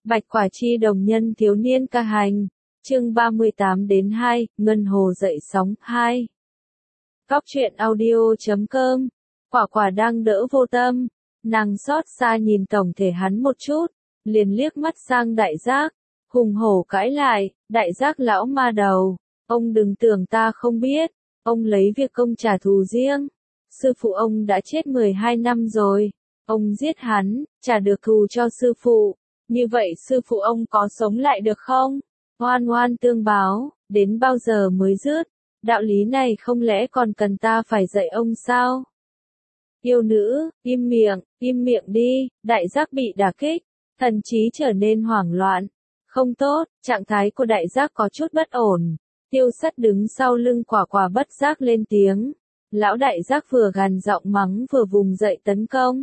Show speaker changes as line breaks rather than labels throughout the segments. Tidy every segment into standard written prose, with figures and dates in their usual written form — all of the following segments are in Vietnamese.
Bạch Quả Chi đồng nhân thiếu niên ca hành. Chương 38-2, Ngân Hồ dậy sóng 2. Góc truyện audio.com. Quả Quả đang đỡ Vô Tâm, nàng xót xa nhìn tổng thể hắn một chút, liền liếc mắt sang Đại Giác, hùng hổ cãi lại, Đại Giác lão ma đầu, ông đừng tưởng ta không biết, ông lấy việc công trả thù riêng. Sư phụ ông đã chết 12 năm rồi, ông giết hắn, trả được thù cho sư phụ. Như vậy sư phụ ông có sống lại được không? Oan oan tương báo, đến bao giờ mới dứt? Đạo lý này không lẽ còn cần ta phải dạy ông sao? Yêu nữ, im miệng đi. Đại Giác bị đả kích, thần trí trở nên hoảng loạn. Không tốt, trạng thái của Đại Giác có chút bất ổn. Tiêu Sắt đứng sau lưng Quả Quả bất giác lên tiếng. Lão Đại Giác vừa gằn giọng mắng vừa vùng dậy tấn công.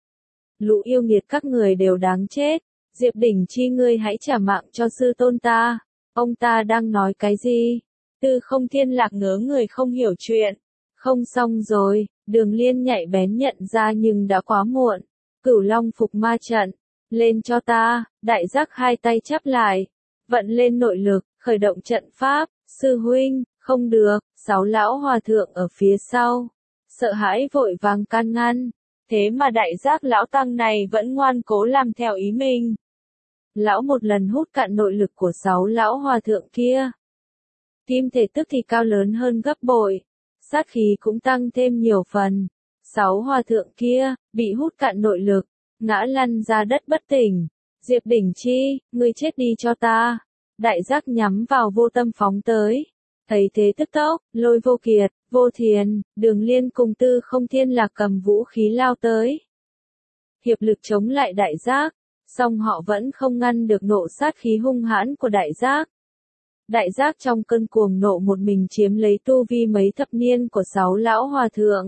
Lũ yêu nghiệt các người đều đáng chết. Diệp Đỉnh Chi ngươi hãy trả mạng cho sư tôn ta. Ông ta đang nói cái gì? Tư Không Thiên Lạc ngớ người không hiểu chuyện. Không xong rồi, Đường Liên nhạy bén nhận ra nhưng đã quá muộn. Cửu Long phục ma trận. Lên cho ta. Đại Giác hai tay chắp lại. Vận lên nội lực, khởi động trận pháp. Sư huynh, không được. 6 lão hòa thượng ở phía sau. Sợ hãi vội vàng can ngăn. Thế mà Đại Giác lão tăng này vẫn ngoan cố làm theo ý mình. Lão một lần hút cạn nội lực của 6 lão hòa thượng kia. Kim thể tức thì cao lớn hơn gấp bội. Sát khí cũng tăng thêm nhiều phần. 6 hòa thượng kia, bị hút cạn nội lực, ngã lăn ra đất bất tỉnh. Diệp Đỉnh Chi, ngươi chết đi cho ta. Đại Giác nhắm vào Vô Tâm phóng tới. Thấy thế tức tốc, Lôi Vô Kiệt, Vô Thiền, Đường Liên cùng Tư Không Thiên Lạc cầm vũ khí lao tới. Hiệp lực chống lại Đại Giác. Song họ vẫn không ngăn được nộ sát khí hung hãn của Đại Giác. Đại Giác trong cơn cuồng nộ một mình chiếm lấy tu vi mấy thập niên của 6 lão hòa thượng.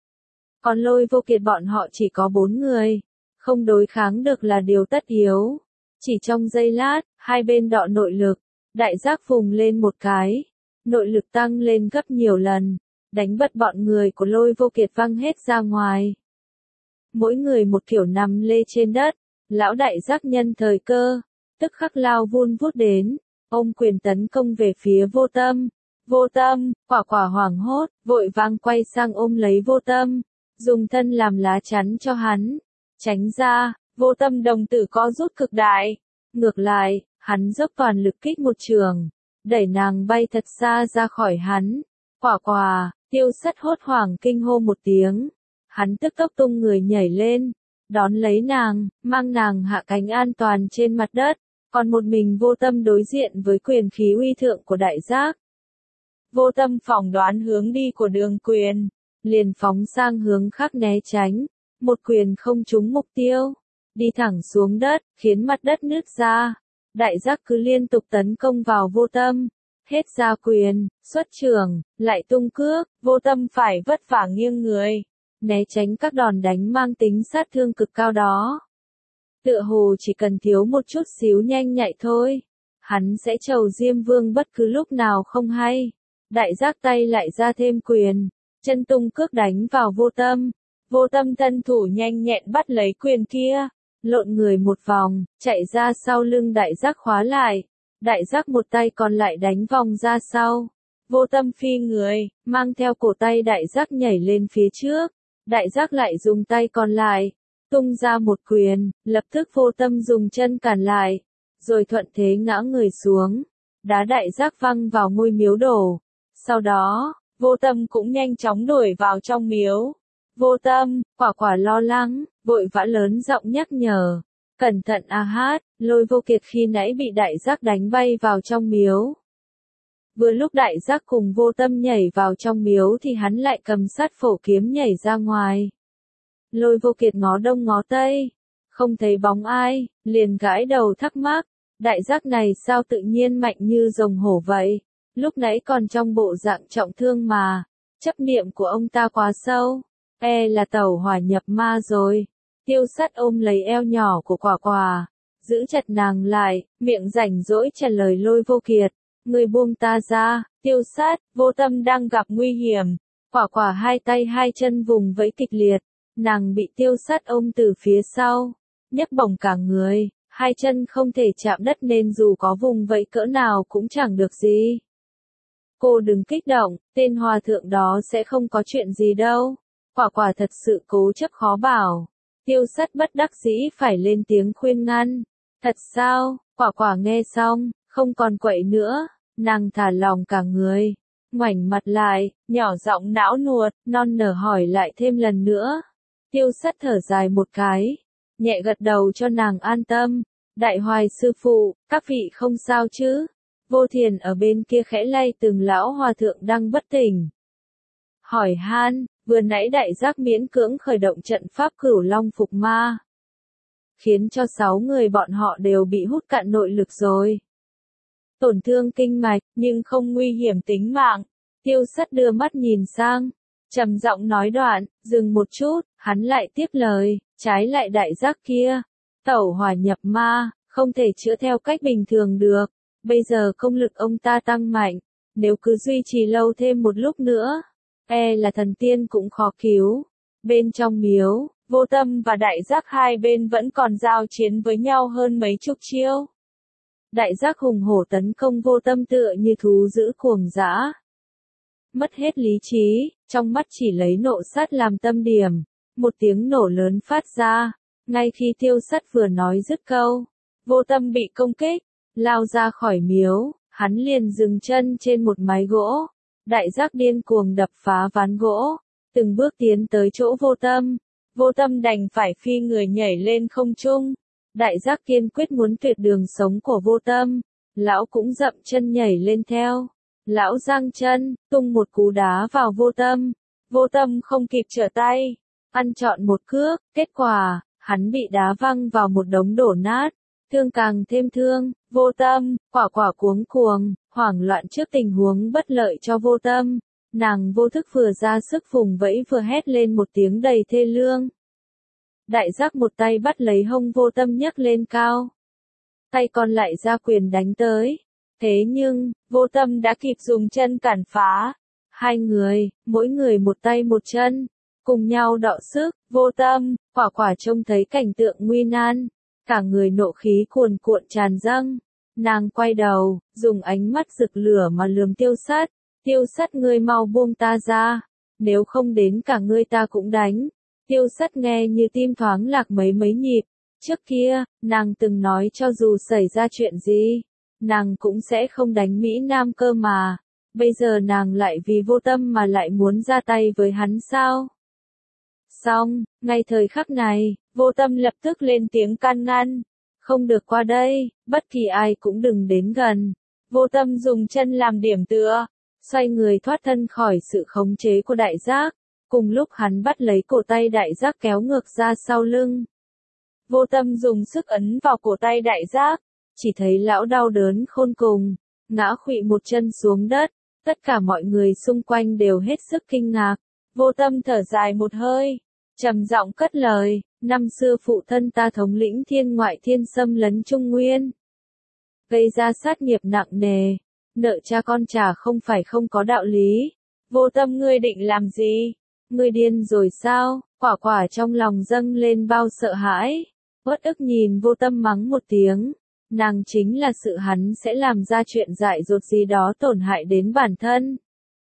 Còn Lôi Vô Kiệt bọn họ chỉ có 4 người. Không đối kháng được là điều tất yếu. Chỉ trong giây lát, hai bên đọ nội lực. Đại Giác phùng lên một cái. Nội lực tăng lên gấp nhiều lần. Đánh bật bọn người của Lôi Vô Kiệt văng hết ra ngoài. Mỗi người một kiểu nằm lê trên đất. Lão Đại Giác nhân thời cơ, tức khắc lao vun vút đến, ôm quyền tấn công về phía Vô Tâm. Vô Tâm, Quả Quả hoảng hốt, vội vàng quay sang ôm lấy Vô Tâm, dùng thân làm lá chắn cho hắn. Tránh ra, Vô Tâm đồng tử co rút cực đại. Ngược lại, hắn dốc toàn lực kích một trường, đẩy nàng bay thật xa ra khỏi hắn. Quả Quả, Tiêu Sắt hốt hoảng kinh hô một tiếng. Hắn tức tốc tung người nhảy lên. Đón lấy nàng, mang nàng hạ cánh an toàn trên mặt đất, còn một mình Vô Tâm đối diện với quyền khí uy thượng của Đại Giác. Vô Tâm phỏng đoán hướng đi của Đường Quyền, liền phóng sang hướng khác né tránh, một quyền không trúng mục tiêu, đi thẳng xuống đất, khiến mặt đất nứt ra. Đại Giác cứ liên tục tấn công vào Vô Tâm, hết ra quyền, xuất trường, lại tung cước, Vô Tâm phải vất vả nghiêng người. Né tránh các đòn đánh mang tính sát thương cực cao đó. Tựa hồ chỉ cần thiếu một chút xíu nhanh nhạy thôi, hắn sẽ trầu Diêm Vương bất cứ lúc nào không hay. Đại Giác tay lại ra thêm quyền, chân tung cước đánh vào Vô Tâm. Vô Tâm thân thủ nhanh nhẹn bắt lấy quyền kia, lộn người một vòng, chạy ra sau lưng Đại Giác khóa lại. Đại Giác một tay còn lại đánh vòng ra sau. Vô Tâm phi người, mang theo cổ tay Đại Giác nhảy lên phía trước. Đại Giác lại dùng tay còn lại, tung ra một quyền, lập tức Vô Tâm dùng chân cản lại, rồi thuận thế ngã người xuống, đá Đại Giác văng vào ngôi miếu đổ. Sau đó, Vô Tâm cũng nhanh chóng đuổi vào trong miếu. Vô Tâm, Quả Quả lo lắng, vội vã lớn giọng nhắc nhở, cẩn thận a hát, Lôi Vô Kiệt khi nãy bị Đại Giác đánh bay vào trong miếu. Vừa lúc Đại Giác cùng Vô Tâm nhảy vào trong miếu thì hắn lại cầm sát phổ kiếm nhảy ra ngoài. Lôi Vô Kiệt ngó đông ngó tây, không thấy bóng ai, liền gãi đầu thắc mắc, Đại Giác này sao tự nhiên mạnh như rồng hổ vậy, lúc nãy còn trong bộ dạng trọng thương mà, chấp niệm của ông ta quá sâu, là tẩu hỏa nhập ma rồi. Tiêu Sắt ôm lấy eo nhỏ của Quả Quả, giữ chặt nàng lại, miệng rảnh rỗi trả lời Lôi Vô Kiệt. Người buông ta ra. Tiêu Sát, Vô Tâm đang gặp nguy hiểm. Quả Quả hai tay hai chân vùng vẫy kịch liệt. Nàng bị Tiêu Sát ôm từ phía sau, nhấc bổng cả người. hai chân không thể chạm đất nên dù có vùng vẫy cỡ nào cũng chẳng được gì. Cô đừng kích động, tên hòa thượng đó sẽ không có chuyện gì đâu. Quả quả thật sự cố chấp khó bảo. Tiêu Sắt bất đắc dĩ phải lên tiếng khuyên ngăn. Thật sao? Quả quả nghe xong, không còn quậy nữa, nàng thả lỏng cả người, ngoảnh mặt lại, nhỏ giọng não nuột, non nở hỏi lại thêm lần nữa. Tiêu Sắt thở dài một cái, nhẹ gật đầu cho nàng an tâm. Đại Hoài sư phụ, các vị không sao chứ? Vô Thiền ở bên kia khẽ lay từng lão hòa thượng đang bất tỉnh. Hỏi han, vừa nãy đại giác miễn cưỡng khởi động trận pháp Cửu Long phục ma, khiến cho 6 người bọn họ đều bị hút cạn nội lực rồi. Tổn thương kinh mạch, nhưng không nguy hiểm tính mạng. Tiêu Sắt đưa mắt nhìn sang, trầm giọng nói đoạn, dừng một chút, hắn lại tiếp lời, trái lại đại giác kia, tẩu hỏa nhập ma, không thể chữa theo cách bình thường được. Bây giờ công lực ông ta tăng mạnh, nếu cứ duy trì lâu thêm một lúc nữa, là thần tiên cũng khó cứu. Bên trong miếu, Vô Tâm và Đại Giác hai bên vẫn còn giao chiến với nhau hơn mấy chục chiêu. Đại Giác hùng hổ tấn công Vô Tâm tựa như thú dữ cuồng dã. Mất hết lý trí, trong mắt chỉ lấy nộ sát làm tâm điểm. Một tiếng nổ lớn phát ra, ngay khi Tiêu Sắt vừa nói dứt câu, Vô Tâm bị công kích, lao ra khỏi miếu, hắn liền dừng chân trên một mái gỗ. Đại Giác điên cuồng đập phá ván gỗ, từng bước tiến tới chỗ Vô Tâm. Vô Tâm đành phải phi người nhảy lên không trung. Đại Giác kiên quyết muốn tuyệt đường sống của Vô Tâm, lão cũng dậm chân nhảy lên theo. Lão giang chân, tung một cú đá vào Vô Tâm. Vô Tâm không kịp trở tay, ăn trọn một cước, kết quả, hắn bị đá văng vào một đống đổ nát. Thương càng thêm thương, Vô Tâm, quả quả cuống cuồng, hoảng loạn trước tình huống bất lợi cho Vô Tâm. Nàng vô thức vừa ra sức vùng vẫy vừa hét lên một tiếng đầy thê lương. Đại Giác một tay bắt lấy hông Vô Tâm nhấc lên cao, tay còn lại ra quyền đánh tới. Thế nhưng, Vô Tâm đã kịp dùng chân cản phá. Hai người, mỗi người một tay một chân, cùng nhau đọ sức. Vô Tâm, quả quả trông thấy cảnh tượng nguy nan, cả người nộ khí cuồn cuộn tràn dâng. Nàng quay đầu, dùng ánh mắt rực lửa mà lườm Tiêu Sắt. Tiêu Sắt, ngươi mau buông ta ra, nếu không đến cả ngươi ta cũng đánh. Tiêu Sắt nghe như tim thoáng lạc mấy nhịp. Trước kia, nàng từng nói cho dù xảy ra chuyện gì, nàng cũng sẽ không đánh Mỹ Nam cơ mà. Bây giờ nàng lại vì Vô Tâm mà lại muốn ra tay với hắn sao? Xong, ngay thời khắc này, Vô Tâm lập tức lên tiếng can ngăn. Không được qua đây, bất kỳ ai cũng đừng đến gần. Vô Tâm dùng chân làm điểm tựa, xoay người thoát thân khỏi sự khống chế của Đại Giác. Cùng lúc hắn bắt lấy cổ tay Đại Giác kéo ngược ra sau lưng. Vô Tâm dùng sức ấn vào cổ tay Đại Giác, chỉ thấy lão đau đớn khôn cùng, ngã khuỵu một chân xuống đất. Tất cả mọi người xung quanh đều hết sức kinh ngạc. Vô Tâm thở dài một hơi, trầm giọng cất lời, năm xưa phụ thân ta thống lĩnh thiên ngoại thiên xâm lấn Trung Nguyên, gây ra sát nghiệp nặng nề, nợ cha con trả không phải không có đạo lý. Vô Tâm, ngươi định làm gì? Ngươi điên rồi sao? Quả quả trong lòng dâng lên bao sợ hãi, uất ức nhìn Vô Tâm mắng một tiếng. Nàng chính là sự hắn sẽ làm ra chuyện dại dột gì đó tổn hại đến bản thân.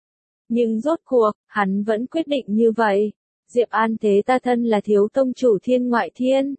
Nhưng rốt cuộc, hắn vẫn quyết định như vậy. Diệp An Thế ta thân là thiếu tông chủ thiên ngoại thiên,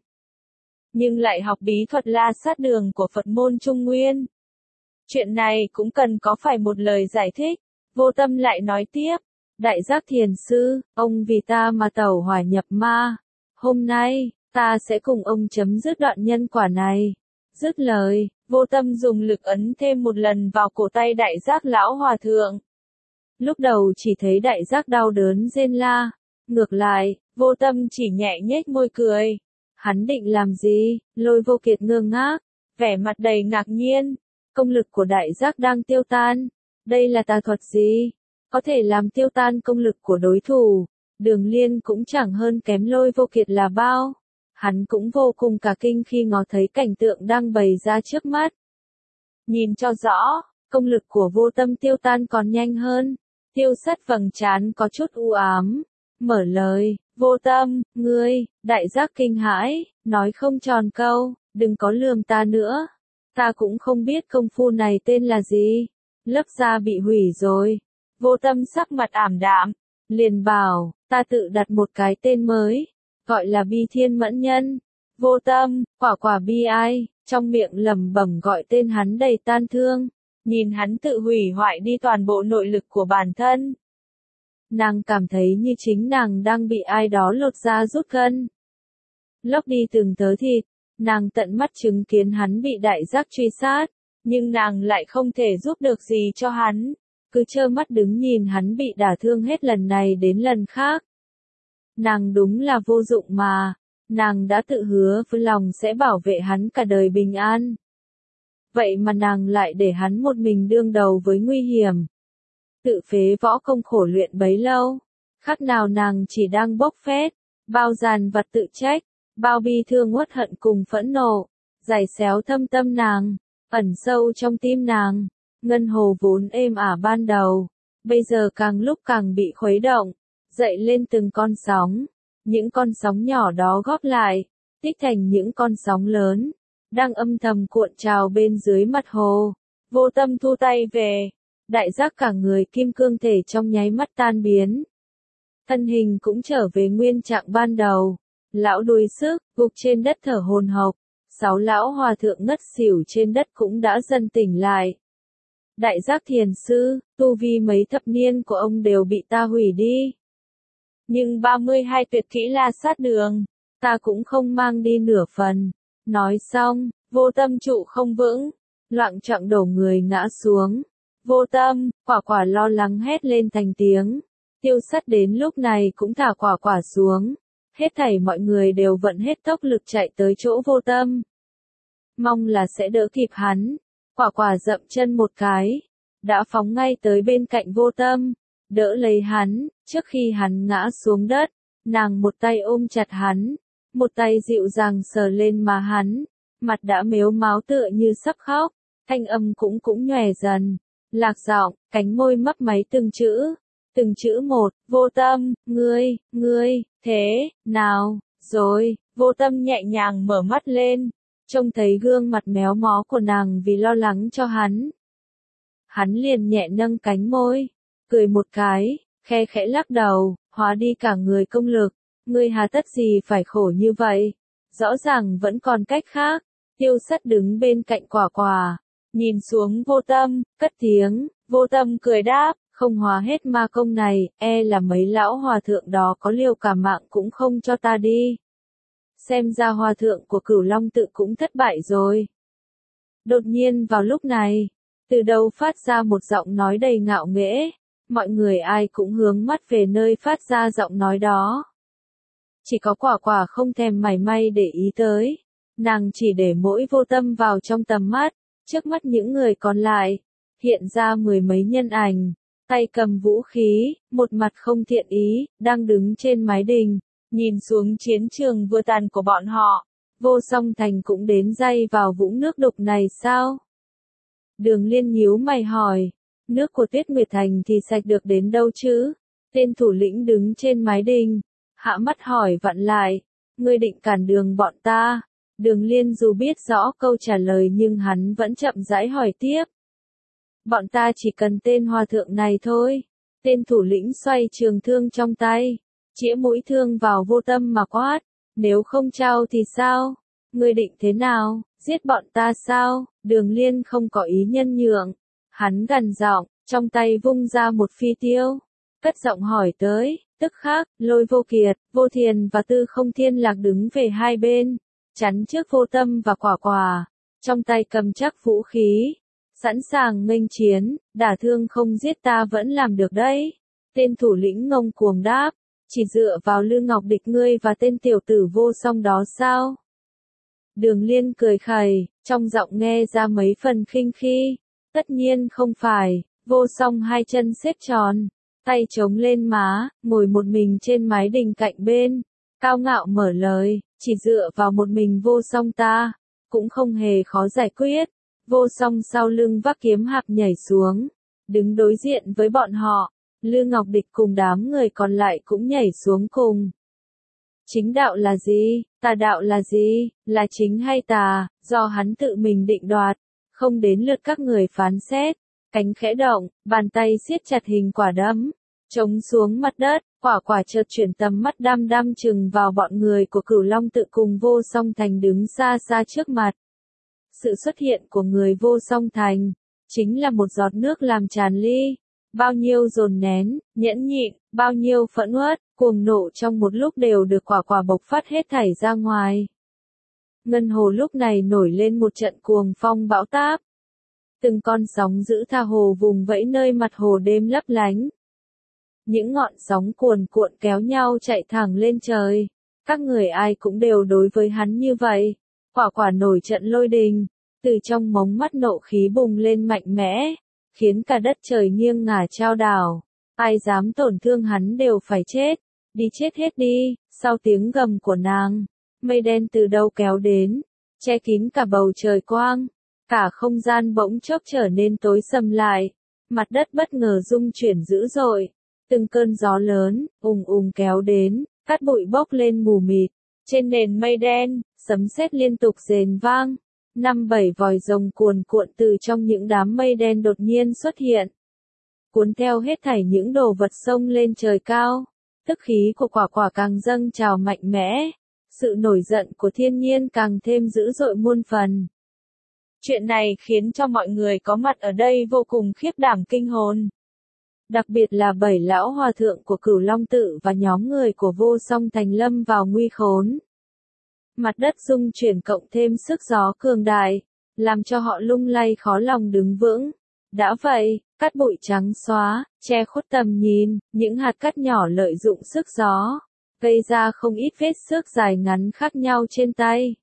nhưng lại học bí thuật la sát đường của Phật môn Trung Nguyên. Chuyện này cũng cần có phải một lời giải thích. Vô Tâm lại nói tiếp, Đại Giác thiền sư, ông vì ta mà tẩu hỏa nhập ma. Hôm nay, ta sẽ cùng ông chấm dứt đoạn nhân quả này. Dứt lời, Vô Tâm dùng lực ấn thêm một lần vào cổ tay Đại Giác lão hòa thượng. Lúc đầu chỉ thấy Đại Giác đau đớn rên la. Ngược lại, Vô Tâm chỉ nhẹ nhếch môi cười. Hắn định làm gì? Lôi Vô Kiệt ngơ ngác, vẻ mặt đầy ngạc nhiên. Công lực của Đại Giác đang tiêu tan. Đây là tà thuật gì? Có thể làm tiêu tan công lực của đối thủ. Đường Liên cũng chẳng hơn kém Lôi Vô Kiệt là bao. Hắn cũng vô cùng cả kinh khi ngó thấy cảnh tượng đang bày ra trước mắt. Nhìn cho rõ, công lực của Vô Tâm tiêu tan còn nhanh hơn. Tiêu Sắt vầng trán có chút u ám, mở lời, Vô Tâm, ngươi, Đại Giác kinh hãi, nói không tròn câu, đừng có lườm ta nữa. Ta cũng không biết công phu này tên là gì. Lớp da bị hủy rồi. Vô Tâm sắc mặt ảm đạm, liền bảo, ta tự đặt một cái tên mới, gọi là Bi Thiên Mẫn Nhân. Vô Tâm, quả quả bi ai, trong miệng lẩm bẩm gọi tên hắn đầy tan thương, nhìn hắn tự hủy hoại đi toàn bộ nội lực của bản thân. Nàng cảm thấy như chính nàng đang bị ai đó lột da rút gân. Lóc đi từng tớ thịt, nàng tận mắt chứng kiến hắn bị đại giác truy sát, nhưng nàng lại không thể giúp được gì cho hắn, cứ trơ mắt đứng nhìn hắn bị đả thương hết lần này đến lần khác. Nàng đúng là vô dụng mà, nàng đã tự hứa với lòng sẽ bảo vệ hắn cả đời bình an. Vậy mà nàng lại để hắn một mình đương đầu với nguy hiểm. Tự phế võ công khổ luyện bấy lâu, khác nào nàng chỉ đang bốc phét, bao dàn vặt tự trách, bao bi thương uất hận cùng phẫn nộ, giày xéo thâm tâm nàng, ẩn sâu trong tim nàng. Ngân hồ vốn êm ả ban đầu, bây giờ càng lúc càng bị khuấy động, dậy lên từng con sóng, những con sóng nhỏ đó góp lại, tích thành những con sóng lớn, đang âm thầm cuộn trào bên dưới mặt hồ. Vô Tâm thu tay về, đại giác cả người kim cương thể trong nháy mắt tan biến. Thân hình cũng trở về nguyên trạng ban đầu, lão đuối sức, gục trên đất thở hổn hộc, 6 lão hòa thượng ngất xỉu trên đất cũng đã dần tỉnh lại. Đại giác thiền sư, tu vi mấy thập niên của ông đều bị ta hủy đi. Nhưng 32 tuyệt kỹ La Sát Đường, ta cũng không mang đi nửa phần. Nói xong, Vô Tâm trụ không vững, loạng choạng đổ người ngã xuống. Vô Tâm, quả quả lo lắng hét lên thành tiếng. Tiêu Sắt đến lúc này cũng thả quả quả xuống. Hết thảy mọi người đều vận hết tốc lực chạy tới chỗ Vô Tâm. Mong là sẽ đỡ kịp hắn. Quả quả dậm chân một cái, đã phóng ngay tới bên cạnh Vô Tâm, đỡ lấy hắn. Trước khi hắn ngã xuống đất, nàng một tay ôm chặt hắn, một tay dịu dàng sờ lên má hắn, mặt đã mếu máo tựa như sắp khóc, thanh âm cũng nhòe dần, lạc giọng, cánh môi mấp máy từng chữ một. Vô Tâm, ngươi, thế nào rồi? Vô Tâm nhẹ nhàng mở mắt lên, trông thấy gương mặt méo mó của nàng vì lo lắng cho hắn. Hắn liền nhẹ nâng cánh môi, cười một cái, khe khẽ lắc đầu, hóa đi cả người công lực. Ngươi hà tất gì phải khổ như vậy? Rõ ràng vẫn còn cách khác. Tiêu Sắt đứng bên cạnh quả quả, nhìn xuống Vô Tâm, cất tiếng. Vô Tâm cười đáp, không hóa hết ma công này, e là mấy lão hòa thượng đó có liều cả mạng cũng không cho ta đi. Xem ra hòa thượng của Cửu Long tự cũng thất bại rồi. Đột nhiên vào lúc này, từ đâu phát ra một giọng nói đầy ngạo nghễ, mọi người ai cũng hướng mắt về nơi phát ra giọng nói đó. Chỉ có quả quả không thèm mảy may để ý tới, nàng chỉ để mỗi Vô Tâm vào trong tầm mắt. Trước mắt những người còn lại, hiện ra 10 mấy nhân ảnh, tay cầm vũ khí, một mặt không thiện ý, đang đứng trên mái đình, nhìn xuống chiến trường vừa tàn của bọn họ. Vô Song Thành cũng đến day vào vũng nước đục này sao? Đường Liên nhíu mày hỏi, nước của Tuyết Nguyệt Thành thì sạch được đến đâu chứ? Tên thủ lĩnh đứng trên mái đình, hạ mắt hỏi vặn lại, ngươi định cản đường bọn ta? Đường Liên dù biết rõ câu trả lời nhưng hắn vẫn chậm rãi hỏi tiếp. Bọn ta chỉ cần tên hòa thượng này thôi. Tên thủ lĩnh xoay trường thương trong tay, chĩa mũi thương vào Vô Tâm mà quát, nếu không trao thì sao? Ngươi định thế nào, giết bọn ta sao? Đường Liên không có ý nhân nhượng, hắn gằn giọng, trong tay vung ra một phi tiêu, cất giọng hỏi tới. Tức khắc, Lôi Vô Kiệt, Vô Thiền và Tư Không Thiên Lạc đứng về hai bên, chắn trước Vô Tâm và quả quả, trong tay cầm chắc vũ khí, sẵn sàng nghênh chiến. Đả thương không giết ta vẫn làm được đấy. Tên thủ lĩnh ngông cuồng đáp, chỉ dựa vào Lư Ngọc Địch ngươi và tên tiểu tử Vô Song đó sao? Đường Liên cười khẩy, trong giọng nghe ra mấy phần khinh khi. Tất nhiên không phải. Vô Song hai chân xếp tròn, tay chống lên má, ngồi một mình trên mái đình cạnh bên, cao ngạo mở lời, chỉ dựa vào một mình Vô Song ta, cũng không hề khó giải quyết. Vô Song sau lưng vác kiếm hạp nhảy xuống, đứng đối diện với bọn họ. Lư Ngọc Địch cùng đám người còn lại cũng nhảy xuống cùng. Chính đạo là gì? Tà đạo là gì, là chính hay tà, do hắn tự mình định đoạt, không đến lượt các người phán xét. Cánh khẽ động, bàn tay siết chặt hình quả đấm, chống xuống mặt đất, quả chợt chuyển tầm mắt đăm đăm chừng vào bọn người của Cửu Long Tự cùng Vô Song Thành đứng xa xa trước mặt. Sự xuất hiện của người Vô Song Thành, chính là một giọt nước làm tràn ly. Bao nhiêu dồn nén, nhẫn nhịn, bao nhiêu phẫn uất, cuồng nộ trong một lúc đều được quả bộc phát hết thảy ra ngoài. Ngân hồ lúc này nổi lên một trận cuồng phong bão táp. Từng con sóng dữ tha hồ vùng vẫy nơi mặt hồ đêm lấp lánh. Những ngọn sóng cuồn cuộn kéo nhau chạy thẳng lên trời. Các người ai cũng đều đối với hắn như vậy. Quả nổi trận lôi đình, từ trong mống mắt nộ khí bùng lên mạnh mẽ, khiến cả đất trời nghiêng ngả chao đảo. Ai dám tổn thương hắn đều phải chết, đi chết hết đi. Sau tiếng gầm của nàng, mây đen từ đâu kéo đến, che kín cả bầu trời quang, cả không gian bỗng chốc trở nên tối sầm lại, mặt đất bất ngờ rung chuyển dữ dội, từng cơn gió lớn, ùng kéo đến, cát bụi bốc lên mù mịt, trên nền mây đen, sấm sét liên tục rền vang, 5-7 vòi rồng cuồn cuộn từ trong những đám mây đen đột nhiên xuất hiện, cuốn theo hết thảy những đồ vật xông lên trời cao, tức khí của quả càng dâng trào mạnh mẽ, sự nổi giận của thiên nhiên càng thêm dữ dội muôn phần. Chuyện này khiến cho mọi người có mặt ở đây vô cùng khiếp đảm kinh hồn. Đặc biệt là 7 lão hòa thượng của Cửu Long Tự và nhóm người của Vô Song Thành lâm vào nguy khốn. Mặt đất rung chuyển cộng thêm sức gió cường đại, làm cho họ lung lay khó lòng đứng vững. Đã vậy, cát bụi trắng xóa, che khuất tầm nhìn, những hạt cát nhỏ lợi dụng sức gió, gây ra không ít vết xước dài ngắn khác nhau trên tay.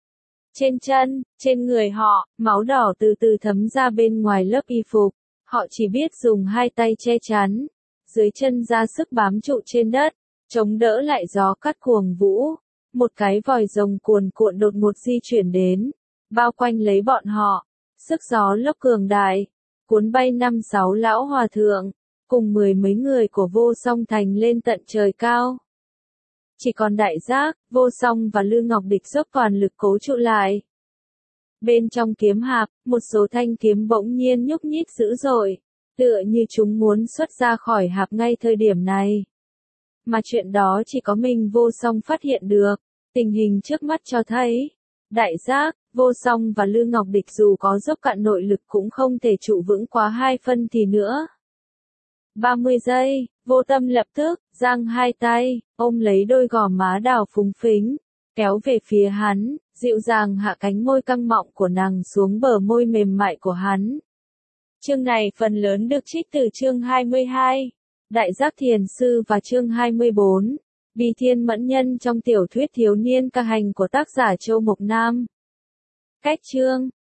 Trên chân, trên người họ, máu đỏ từ từ thấm ra bên ngoài lớp y phục, họ chỉ biết dùng hai tay che chắn, dưới chân ra sức bám trụ trên đất, chống đỡ lại gió cát cuồng vũ. Một cái vòi rồng cuồn cuộn đột ngột di chuyển đến, bao quanh lấy bọn họ, sức gió lốc cường đại, cuốn bay 5-6 lão hòa thượng, cùng 10 mấy người của Vô Song Thành lên tận trời cao. Chỉ còn Đại Giác, Vô Song và Lư Ngọc Địch dốc toàn lực cố trụ lại. Bên trong kiếm hạp, một số thanh kiếm bỗng nhiên nhúc nhích dữ dội, tựa như chúng muốn xuất ra khỏi hạp ngay thời điểm này. Mà chuyện đó chỉ có mình Vô Song phát hiện được, tình hình trước mắt cho thấy, Đại Giác, Vô Song và Lư Ngọc Địch dù có dốc cạn nội lực cũng không thể trụ vững quá 2 phân thì nữa. 30 giây, Vô Tâm lập tức, giang hai tay, ôm lấy đôi gò má đào phúng phính, kéo về phía hắn, dịu dàng hạ cánh môi căng mọng của nàng xuống bờ môi mềm mại của hắn. Chương này phần lớn được trích từ chương 22, Đại Giác Thiền Sư và chương 24, Bi Thiên Mẫn Nhân trong tiểu thuyết thiếu niên ca hành của tác giả Châu Mộc Nam. Cách chương